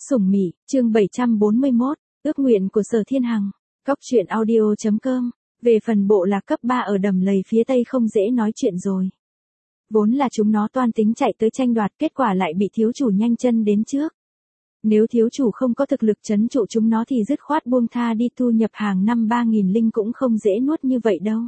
Sủng Mị, chương 741, ước nguyện của Sở Thiên Hằng. Cóc truyện audio.com. Về phần bộ lạc cấp 3 ở đầm lầy phía tây không dễ nói chuyện rồi. Vốn là chúng nó toan tính chạy tới tranh đoạt, kết quả lại bị thiếu chủ nhanh chân đến trước. Nếu thiếu chủ không có thực lực trấn trụ chúng nó thì dứt khoát buông tha đi, thu nhập hàng năm 3.000 linh cũng không dễ nuốt như vậy đâu.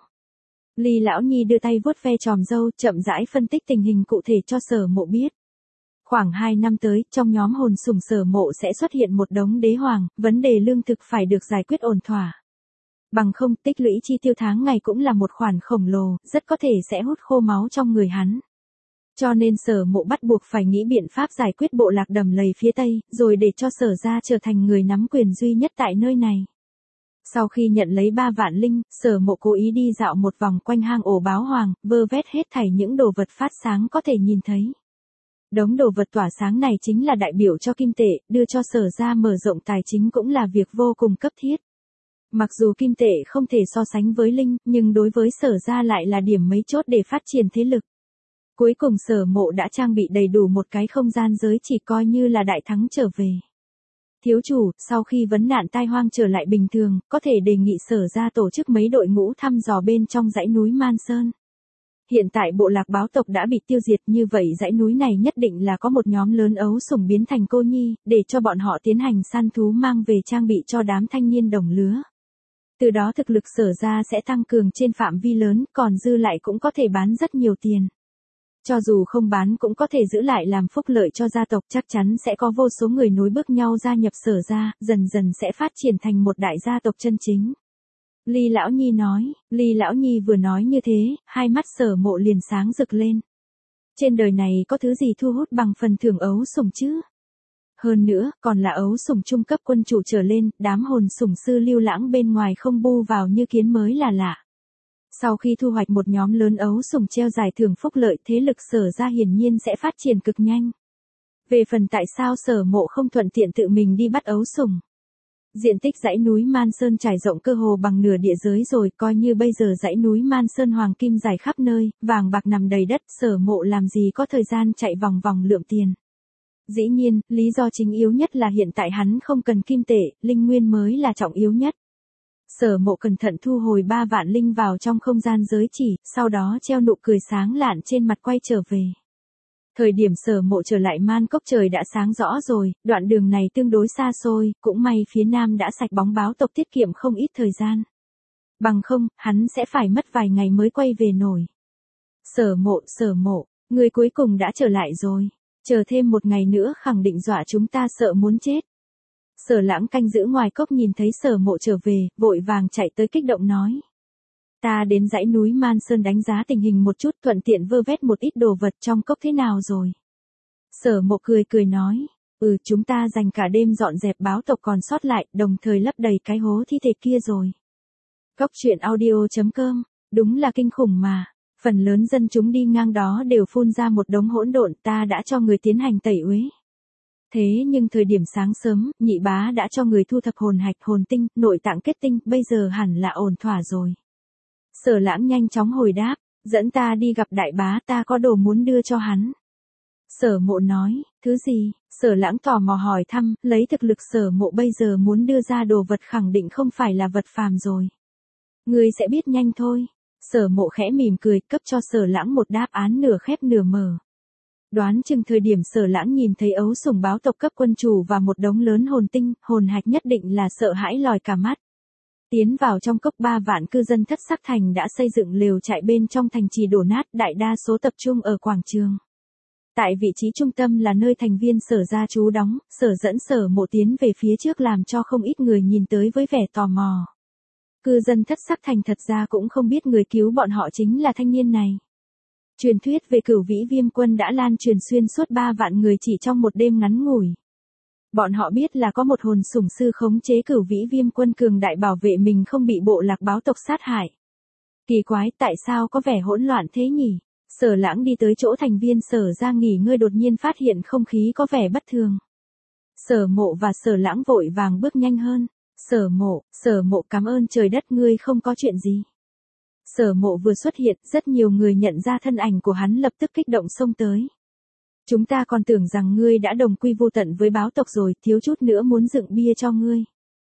Ly lão nhi đưa tay vuốt ve tròm râu, chậm rãi phân tích tình hình cụ thể cho Sở Mộ biết. Khoảng 2 năm tới, trong nhóm hồn sủng Sở Mộ sẽ xuất hiện một đống đế hoàng, vấn đề lương thực phải được giải quyết ổn thỏa. Bằng không, tích lũy chi tiêu tháng ngày cũng là một khoản khổng lồ, rất có thể sẽ hút khô máu trong người hắn. Cho nên Sở Mộ bắt buộc phải nghĩ biện pháp giải quyết bộ lạc đầm lầy phía tây, rồi để cho Sở gia trở thành người nắm quyền duy nhất tại nơi này. Sau khi nhận lấy 3 vạn linh, Sở Mộ cố ý đi dạo một vòng quanh hang ổ báo hoàng, vơ vét hết thảy những đồ vật phát sáng có thể nhìn thấy. Đống đồ vật tỏa sáng này chính là đại biểu cho kim tệ, đưa cho Sở gia mở rộng tài chính cũng là việc vô cùng cấp thiết. Mặc dù kim tệ không thể so sánh với linh, nhưng đối với Sở gia lại là điểm mấu chốt để phát triển thế lực. Cuối cùng Sở Mộ đã trang bị đầy đủ một cái không gian giới chỉ, coi như là đại thắng trở về. Thiếu chủ, sau khi vấn nạn tai hoang trở lại bình thường, có thể đề nghị Sở gia tổ chức mấy đội ngũ thăm dò bên trong dãy núi Man Sơn. Hiện tại bộ lạc báo tộc đã bị tiêu diệt, như vậy dãy núi này nhất định là có một nhóm lớn ấu sủng biến thành cô nhi, để cho bọn họ tiến hành săn thú mang về trang bị cho đám thanh niên đồng lứa. Từ đó thực lực Sở gia sẽ tăng cường trên phạm vi lớn, còn dư lại cũng có thể bán rất nhiều tiền. Cho dù không bán cũng có thể giữ lại làm phúc lợi cho gia tộc, chắc chắn sẽ có vô số người nối bước nhau gia nhập Sở gia, dần dần sẽ phát triển thành một đại gia tộc chân chính. Ly lão nhi nói, Ly lão nhi vừa nói như thế, hai mắt Sở Mộ liền sáng rực lên. Trên đời này có thứ gì thu hút bằng phần thưởng ấu sủng chứ? Hơn nữa, còn là ấu sủng trung cấp quân chủ trở lên, đám hồn sủng sư lưu lãng bên ngoài không bu vào như kiến mới là lạ. Sau khi thu hoạch một nhóm lớn ấu sủng treo giải thưởng phúc lợi, thế lực Sở gia hiển nhiên sẽ phát triển cực nhanh. Về phần tại sao Sở Mộ không thuận tiện tự mình đi bắt ấu sủng? Diện tích dãy núi Man Sơn trải rộng cơ hồ bằng nửa địa giới rồi, coi như bây giờ dãy núi Man Sơn hoàng kim dài khắp nơi, vàng bạc nằm đầy đất, Sở Mộ làm gì có thời gian chạy vòng vòng lượm tiền. Dĩ nhiên, lý do chính yếu nhất là hiện tại hắn không cần kim tệ, linh nguyên mới là trọng yếu nhất. Sở Mộ cẩn thận thu hồi 3 vạn linh vào trong không gian giới chỉ, sau đó treo nụ cười sáng lạn trên mặt quay trở về. Thời điểm Sở Mộ trở lại Man Cốc trời đã sáng rõ rồi, đoạn đường này tương đối xa xôi, cũng may phía nam đã sạch bóng báo tộc tiết kiệm không ít thời gian. Bằng không, hắn sẽ phải mất vài ngày mới quay về nổi. Sở Mộ, người cuối cùng đã trở lại rồi. Chờ thêm một ngày nữa khẳng định dọa chúng ta sợ muốn chết. Sở Lãng canh giữ ngoài cốc nhìn thấy Sở Mộ trở về, vội vàng chạy tới kích động nói. Ta đến dãy núi Man Sơn đánh giá tình hình một chút, thuận tiện vơ vét một ít đồ vật trong cốc, thế nào rồi? Sở Mộ cười nói, chúng ta dành cả đêm dọn dẹp báo tộc còn sót lại, đồng thời lấp đầy cái hố thi thể kia rồi. Cóc truyện audio.com, đúng là kinh khủng mà, phần lớn dân chúng đi ngang đó đều phun ra một đống hỗn độn, ta đã cho người tiến hành tẩy uế. Thế nhưng thời điểm sáng sớm, nhị bá đã cho người thu thập hồn hạch, hồn tinh, nội tạng kết tinh, bây giờ hẳn là ổn thỏa rồi. Sở Lãng nhanh chóng hồi đáp, dẫn ta đi gặp đại bá, ta có đồ muốn đưa cho hắn. Sở Mộ nói, thứ gì? Sở Lãng tò mò hỏi thăm, lấy thực lực Sở Mộ bây giờ muốn đưa ra đồ vật khẳng định không phải là vật phàm rồi. Ngươi sẽ biết nhanh thôi. Sở Mộ khẽ mỉm cười, cấp cho Sở Lãng một đáp án nửa khép nửa mở. Đoán chừng thời điểm Sở Lãng nhìn thấy ấu sủng báo tộc cấp quân chủ và một đống lớn hồn tinh, hồn hạch nhất định là sợ hãi lòi cả mắt. Tiến vào trong cốc, 3 vạn cư dân Thất Sắc Thành đã xây dựng lều trại bên trong thành trì đổ nát, đại đa số tập trung ở quảng trường. Tại vị trí trung tâm là nơi thành viên Sở gia trú đóng, Sở dẫn Sở Mộ tiến về phía trước làm cho không ít người nhìn tới với vẻ tò mò. Cư dân Thất Sắc Thành thật ra cũng không biết người cứu bọn họ chính là thanh niên này. Truyền thuyết về Cửu Vĩ Viêm Quân đã lan truyền xuyên suốt 3 vạn người chỉ trong một đêm ngắn ngủi. Bọn họ biết là có một hồn sủng sư khống chế Cửu Vĩ Viêm Quân cường đại bảo vệ mình không bị bộ lạc báo tộc sát hại. Kỳ quái, tại sao có vẻ hỗn loạn thế nhỉ? Sở Lãng đi tới chỗ thành viên Sở gia nghỉ ngơi, đột nhiên phát hiện không khí có vẻ bất thường. Sở Mộ và Sở Lãng vội vàng bước nhanh hơn. Sở Mộ cảm ơn trời đất, ngươi không có chuyện gì. Sở Mộ vừa xuất hiện, rất nhiều người nhận ra thân ảnh của hắn lập tức kích động xông tới. Chúng ta còn tưởng rằng ngươi đã đồng quy vu tận với báo tộc rồi, thiếu chút nữa muốn dựng bia cho ngươi.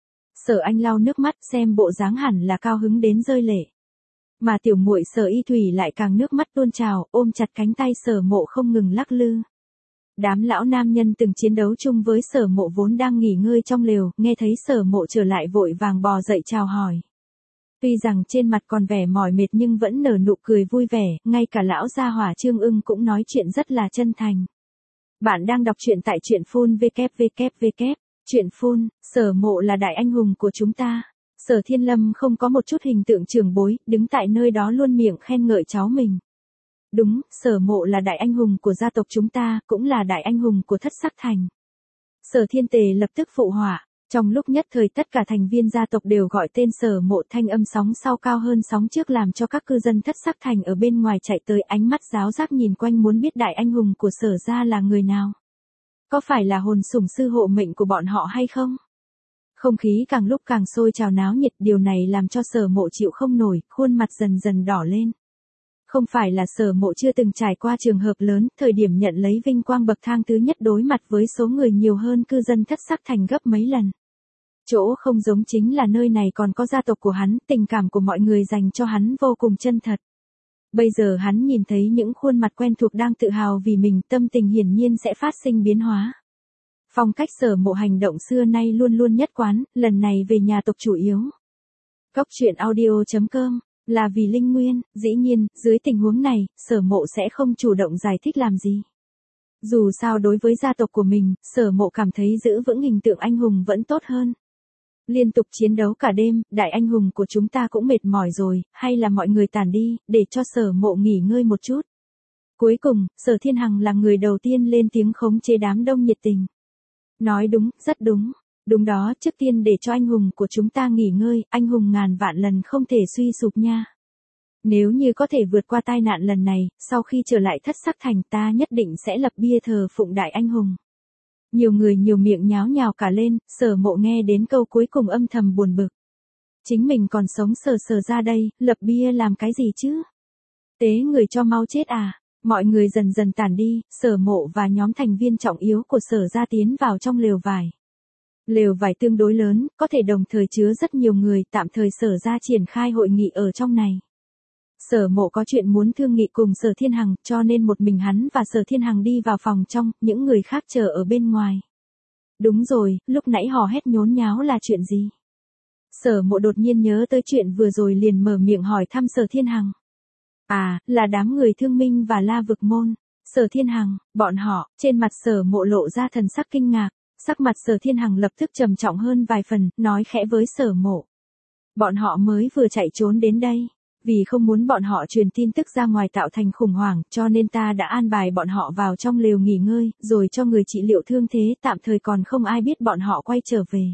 Sở Anh lau nước mắt, xem bộ dáng hẳn là cao hứng đến rơi lệ. Mà tiểu muội Sở Y Thủy lại càng nước mắt tuôn trào, ôm chặt cánh tay Sở Mộ không ngừng lắc lư. Đám lão nam nhân từng chiến đấu chung với Sở Mộ vốn đang nghỉ ngơi trong lều, nghe thấy Sở Mộ trở lại vội vàng bò dậy chào hỏi. Tuy rằng trên mặt còn vẻ mỏi mệt nhưng vẫn nở nụ cười vui vẻ, ngay cả lão gia hỏa Trương Ưng cũng nói chuyện rất là chân thành. Bạn đang đọc truyện tại truyện phun www. Truyện phun, Sở Mộ là đại anh hùng của chúng ta. Sở Thiên Lâm không có một chút hình tượng trưởng bối, đứng tại nơi đó luôn miệng khen ngợi cháu mình. Đúng, Sở Mộ là đại anh hùng của gia tộc chúng ta, cũng là đại anh hùng của Thất Sắc Thành. Sở Thiên Tề lập tức phụ họa. Trong lúc nhất thời tất cả thành viên gia tộc đều gọi tên Sở Mộ, thanh âm sóng sau cao hơn sóng trước làm cho các cư dân Thất Sắc Thành ở bên ngoài chạy tới, ánh mắt giáo giác nhìn quanh muốn biết đại anh hùng của Sở gia là người nào. Có phải là hồn sủng sư hộ mệnh của bọn họ hay không? Không khí càng lúc càng sôi trào náo nhiệt, điều này làm cho Sở Mộ chịu không nổi, khuôn mặt dần dần đỏ lên. Không phải là Sở Mộ chưa từng trải qua trường hợp lớn, thời điểm nhận lấy vinh quang bậc thang thứ nhất đối mặt với số người nhiều hơn cư dân Thất Sắc Thành gấp mấy lần. Chỗ không giống chính là nơi này còn có gia tộc của hắn, tình cảm của mọi người dành cho hắn vô cùng chân thật. Bây giờ hắn nhìn thấy những khuôn mặt quen thuộc đang tự hào vì mình, tâm tình hiển nhiên sẽ phát sinh biến hóa. Phong cách Sở Mộ hành động xưa nay luôn luôn nhất quán, lần này về nhà tộc chủ yếu. Cốc truyện audio.com, là vì Linh Nguyên, dĩ nhiên, dưới tình huống này, Sở Mộ sẽ không chủ động giải thích làm gì. Dù sao đối với gia tộc của mình, Sở Mộ cảm thấy giữ vững hình tượng anh hùng vẫn tốt hơn. Liên tục chiến đấu cả đêm, đại anh hùng của chúng ta cũng mệt mỏi rồi, hay là mọi người tản đi, để cho Sở Mộ nghỉ ngơi một chút. Cuối cùng, Sở Thiên Hằng là người đầu tiên lên tiếng khống chế đám đông nhiệt tình. Nói đúng, rất đúng. Đúng đó, trước tiên để cho anh hùng của chúng ta nghỉ ngơi, anh hùng ngàn vạn lần không thể suy sụp nha. Nếu như có thể vượt qua tai nạn lần này, sau khi trở lại Thất Sắc Thành ta nhất định sẽ lập bia thờ phụng đại anh hùng. Nhiều người nhiều miệng nháo nhào cả lên, Sở Mộ nghe đến câu cuối cùng âm thầm buồn bực. Chính mình còn sống sờ ra đây, lập bia làm cái gì chứ? Tế người cho mau chết à? Mọi người dần dần tản đi, Sở Mộ và nhóm thành viên trọng yếu của Sở gia tiến vào trong lều vải. Lều vải tương đối lớn, có thể đồng thời chứa rất nhiều người, tạm thời Sở gia triển khai hội nghị ở trong này. Sở Mộ có chuyện muốn thương nghị cùng Sở Thiên Hằng, cho nên một mình hắn và Sở Thiên Hằng đi vào phòng trong, những người khác chờ ở bên ngoài. Đúng rồi, lúc nãy hò hét nhốn nháo là chuyện gì? Sở Mộ đột nhiên nhớ tới chuyện vừa rồi liền mở miệng hỏi thăm Sở Thiên Hằng. À, là đám người Thương Minh và La Vực Môn. Sở Thiên Hằng, bọn họ, trên mặt Sở Mộ lộ ra thần sắc kinh ngạc. Sắc mặt Sở Thiên Hằng lập tức trầm trọng hơn vài phần, nói khẽ với Sở Mộ. Bọn họ mới vừa chạy trốn đến đây. Vì không muốn bọn họ truyền tin tức ra ngoài tạo thành khủng hoảng, cho nên ta đã an bài bọn họ vào trong lều nghỉ ngơi, rồi cho người trị liệu thương thế, tạm thời còn không ai biết bọn họ quay trở về.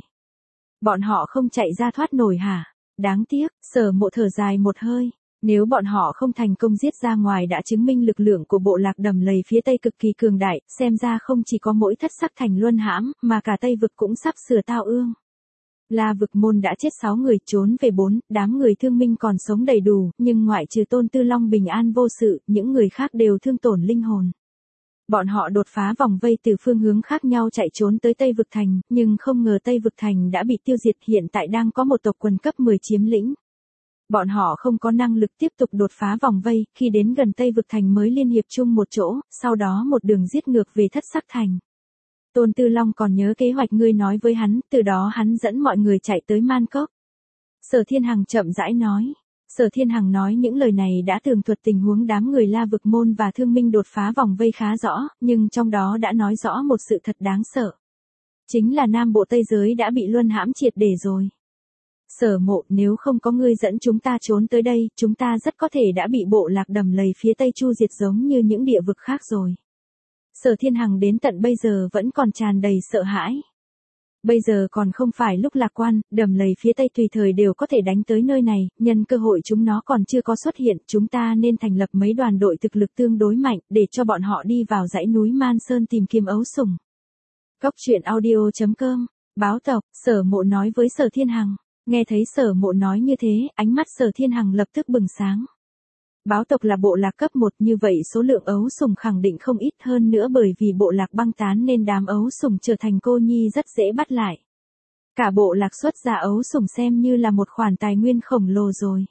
Bọn họ không chạy ra thoát nổi hả? Đáng tiếc, Sở Mộ thở dài một hơi. Nếu bọn họ không thành công giết ra ngoài đã chứng minh lực lượng của bộ lạc Đầm Lầy phía Tây cực kỳ cường đại, xem ra không chỉ có mỗi Thất Sắc Thành luân hãm, mà cả Tây Vực cũng sắp sửa tao ương. La Vực Môn đã chết 6 người, trốn về 4, đám người Thương Minh còn sống đầy đủ, nhưng ngoại trừ Tôn Tư Long bình an vô sự, những người khác đều thương tổn linh hồn. Bọn họ đột phá vòng vây từ phương hướng khác nhau chạy trốn tới Tây Vực Thành, nhưng không ngờ Tây Vực Thành đã bị tiêu diệt, hiện tại đang có một tộc quần cấp 10 chiếm lĩnh. Bọn họ không có năng lực tiếp tục đột phá vòng vây, khi đến gần Tây Vực Thành mới liên hiệp chung một chỗ, sau đó một đường giết ngược về Thất Sắc Thành. Tôn Tư Long còn nhớ kế hoạch ngươi nói với hắn, từ đó hắn dẫn mọi người chạy tới Man Cốc. Sở Thiên Hằng chậm rãi nói. Sở Thiên Hằng nói những lời này đã tường thuật tình huống đám người La Vực Môn và Thương Minh đột phá vòng vây khá rõ, nhưng trong đó đã nói rõ một sự thật đáng sợ. Chính là Nam Bộ Tây Giới đã bị luân hãm triệt để rồi. Sở Mộ, nếu không có ngươi dẫn chúng ta trốn tới đây, chúng ta rất có thể đã bị bộ lạc Đầm Lầy phía Tây chu diệt giống như những địa vực khác rồi. Sở Thiên Hằng đến tận bây giờ vẫn còn tràn đầy sợ hãi. Bây giờ còn không phải lúc lạc quan, Đầm Lầy phía Tây tùy thời đều có thể đánh tới nơi này, nhân cơ hội chúng nó còn chưa có xuất hiện, chúng ta nên thành lập mấy đoàn đội thực lực tương đối mạnh, để cho bọn họ đi vào dãy núi Man Sơn tìm kiếm ấu sủng. Cốc truyện audio.com, báo tộc, Sở Mộ nói với Sở Thiên Hằng. Nghe thấy Sở Mộ nói như thế, ánh mắt Sở Thiên Hằng lập tức bừng sáng. Báo tộc là bộ lạc cấp 1, như vậy số lượng ấu sủng khẳng định không ít hơn nữa, bởi vì bộ lạc băng tán nên đám ấu sủng trở thành cô nhi rất dễ bắt lại. Cả bộ lạc xuất ra ấu sủng xem như là một khoản tài nguyên khổng lồ rồi.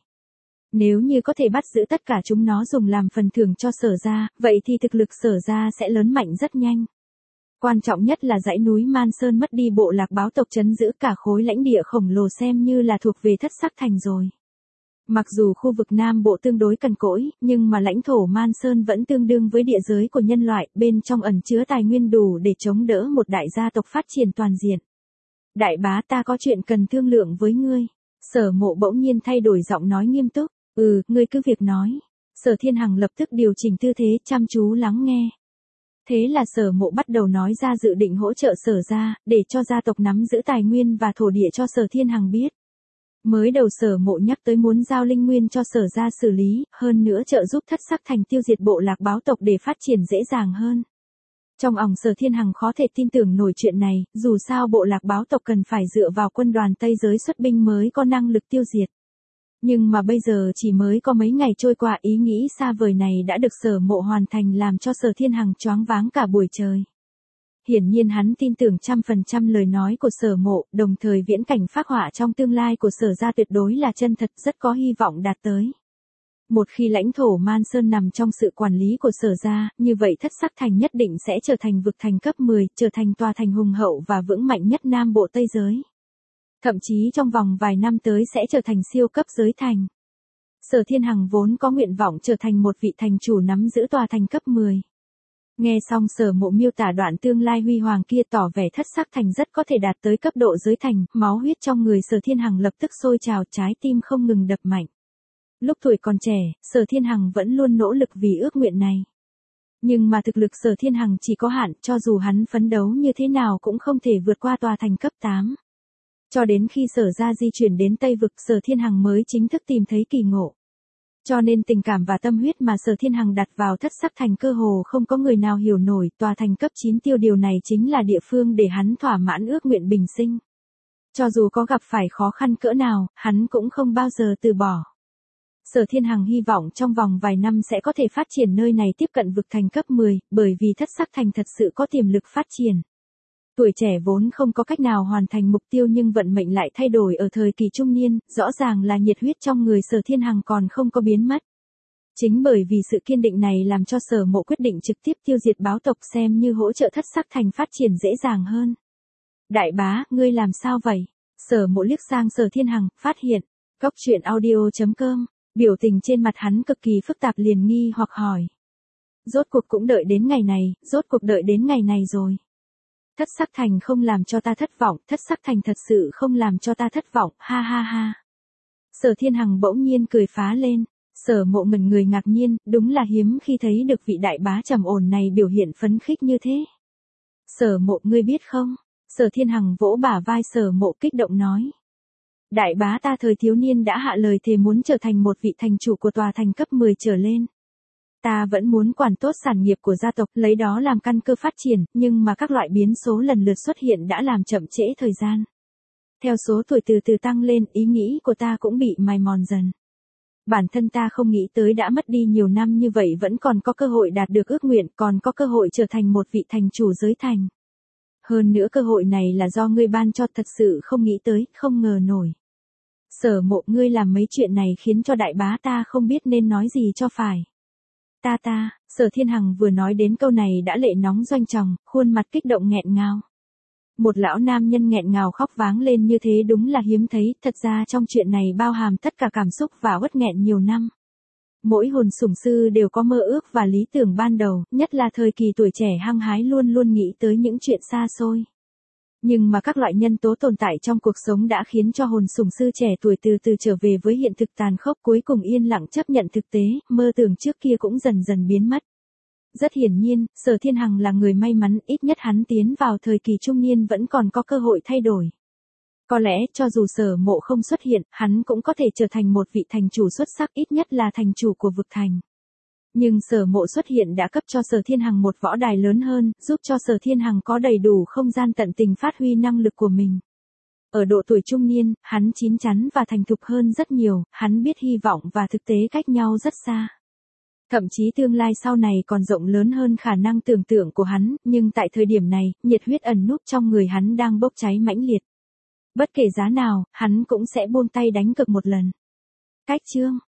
Nếu như có thể bắt giữ tất cả chúng nó dùng làm phần thưởng cho Sở gia, vậy thì thực lực Sở gia sẽ lớn mạnh rất nhanh. Quan trọng nhất là dãy núi Man Sơn mất đi bộ lạc báo tộc trấn giữ, cả khối lãnh địa khổng lồ xem như là thuộc về Thất Sắc Thành rồi. Mặc dù khu vực Nam Bộ tương đối cằn cỗi, nhưng mà lãnh thổ Man Sơn vẫn tương đương với địa giới của nhân loại, bên trong ẩn chứa tài nguyên đủ để chống đỡ một đại gia tộc phát triển toàn diện. Đại bá, ta có chuyện cần thương lượng với ngươi. Sở Mộ bỗng nhiên thay đổi giọng nói nghiêm túc. Ngươi cứ việc nói. Sở Thiên Hằng lập tức điều chỉnh tư thế, chăm chú lắng nghe. Thế là Sở Mộ bắt đầu nói ra dự định hỗ trợ Sở gia, để cho gia tộc nắm giữ tài nguyên và thổ địa cho Sở Thiên Hằng biết. Mới đầu Sở Mộ nhắc tới muốn giao linh nguyên cho Sở gia xử lý, hơn nữa trợ giúp Thất Sắc Thành tiêu diệt bộ lạc báo tộc để phát triển dễ dàng hơn. Trong ỏng Sở Thiên Hằng khó thể tin tưởng nổi chuyện này, dù sao bộ lạc báo tộc cần phải dựa vào quân đoàn Tây giới xuất binh mới có năng lực tiêu diệt. Nhưng mà bây giờ chỉ mới có mấy ngày trôi qua, ý nghĩ xa vời này đã được Sở Mộ hoàn thành, làm cho Sở Thiên Hằng choáng váng cả buổi trời. Hiển nhiên hắn tin tưởng 100% lời nói của Sở Mộ, đồng thời viễn cảnh phác họa trong tương lai của Sở gia tuyệt đối là chân thật, rất có hy vọng đạt tới. Một khi lãnh thổ Man Sơn nằm trong sự quản lý của Sở gia, như vậy Thất Sắc Thành nhất định sẽ trở thành vực thành cấp 10, trở thành tòa thành hùng hậu và vững mạnh nhất Nam Bộ Tây giới. Thậm chí trong vòng vài năm tới sẽ trở thành siêu cấp giới thành. Sở Thiên Hằng vốn có nguyện vọng trở thành một vị thành chủ nắm giữ tòa thành cấp 10. Nghe xong Sở Mộ miêu tả đoạn tương lai huy hoàng kia, tỏ vẻ Thất Sắc Thành rất có thể đạt tới cấp độ giới thành, máu huyết trong người Sở Thiên Hằng lập tức sôi trào, trái tim không ngừng đập mạnh. Lúc tuổi còn trẻ, Sở Thiên Hằng vẫn luôn nỗ lực vì ước nguyện này. Nhưng mà thực lực Sở Thiên Hằng chỉ có hạn, cho dù hắn phấn đấu như thế nào cũng không thể vượt qua tòa thành cấp 8. Cho đến khi Sở gia di chuyển đến Tây Vực, Sở Thiên Hằng mới chính thức tìm thấy kỳ ngộ. Cho nên tình cảm và tâm huyết mà Sở Thiên Hằng đặt vào Thất Sắc Thành cơ hồ không có người nào hiểu nổi, tòa thành cấp 9 tiêu điều này chính là địa phương để hắn thỏa mãn ước nguyện bình sinh. Cho dù có gặp phải khó khăn cỡ nào, hắn cũng không bao giờ từ bỏ. Sở Thiên Hằng hy vọng trong vòng vài năm sẽ có thể phát triển nơi này tiếp cận vực thành cấp 10, bởi vì Thất Sắc Thành thật sự có tiềm lực phát triển. Tuổi trẻ vốn không có cách nào hoàn thành mục tiêu, nhưng vận mệnh lại thay đổi ở thời kỳ trung niên, rõ ràng là nhiệt huyết trong người Sở Thiên Hằng còn không có biến mất. Chính bởi vì sự kiên định này làm cho Sở Mộ quyết định trực tiếp tiêu diệt báo tộc, xem như hỗ trợ Thất Sắc Thành phát triển dễ dàng hơn. Đại bá, ngươi làm sao vậy? Sở Mộ liếc sang Sở Thiên Hằng, phát hiện. Góc truyện audio.com, biểu tình trên mặt hắn cực kỳ phức tạp, liền nghi hoặc hỏi. Rốt cuộc cũng đợi đến ngày này, rốt cuộc đợi đến ngày này rồi. Thất Sắc Thành không làm cho ta thất vọng, Thất Sắc Thành thật sự không làm cho ta thất vọng, ha ha ha. Sở Thiên Hằng bỗng nhiên cười phá lên. Sở Mộ ngẩn người ngạc nhiên, đúng là hiếm khi thấy được vị đại bá trầm ổn này biểu hiện phấn khích như thế. Sở Mộ, ngươi biết không? Sở Thiên Hằng vỗ bả vai Sở Mộ kích động nói. Đại bá, ta thời thiếu niên đã hạ lời thề muốn trở thành một vị thành chủ của tòa thành cấp 10 trở lên. Ta vẫn muốn quản tốt sản nghiệp của gia tộc, lấy đó làm căn cơ phát triển, nhưng mà các loại biến số lần lượt xuất hiện đã làm chậm trễ thời gian. Theo số tuổi từ từ tăng lên, ý nghĩ của ta cũng bị mài mòn dần. Bản thân ta không nghĩ tới đã mất đi nhiều năm như vậy vẫn còn có cơ hội đạt được ước nguyện, còn có cơ hội trở thành một vị thành chủ giới thành. Hơn nữa cơ hội này là do ngươi ban cho, thật sự không nghĩ tới, không ngờ nổi. Sở Mộ, ngươi làm mấy chuyện này khiến cho đại bá ta không biết nên nói gì cho phải. Sở Thiên Hằng vừa nói đến câu này đã lệ nóng doanh tròng, khuôn mặt kích động nghẹn ngào. Một lão nam nhân nghẹn ngào khóc váng lên như thế đúng là hiếm thấy, thật ra trong chuyện này bao hàm tất cả cảm xúc và uất nghẹn nhiều năm. Mỗi hồn sủng sư đều có mơ ước và lý tưởng ban đầu, nhất là thời kỳ tuổi trẻ hăng hái luôn luôn nghĩ tới những chuyện xa xôi. Nhưng mà các loại nhân tố tồn tại trong cuộc sống đã khiến cho hồn sủng sư trẻ tuổi từ từ trở về với hiện thực tàn khốc, cuối cùng yên lặng chấp nhận thực tế, mơ tưởng trước kia cũng dần dần biến mất. Rất hiển nhiên, Sở Thiên Hằng là người may mắn, ít nhất hắn tiến vào thời kỳ trung niên vẫn còn có cơ hội thay đổi. Có lẽ, cho dù Sở Mộ không xuất hiện, hắn cũng có thể trở thành một vị thành chủ xuất sắc, ít nhất là thành chủ của vực thành. Nhưng Sở Mộ xuất hiện đã cấp cho Sở Thiên Hằng một võ đài lớn hơn, giúp cho Sở Thiên Hằng có đầy đủ không gian tận tình phát huy năng lực của mình. Ở độ tuổi trung niên, hắn chín chắn và thành thục hơn rất nhiều, hắn biết hy vọng và thực tế cách nhau rất xa. Thậm chí tương lai sau này còn rộng lớn hơn khả năng tưởng tượng của hắn, nhưng tại thời điểm này, nhiệt huyết ẩn núp trong người hắn đang bốc cháy mãnh liệt. Bất kể giá nào, hắn cũng sẽ buông tay đánh cược một lần. Cách chương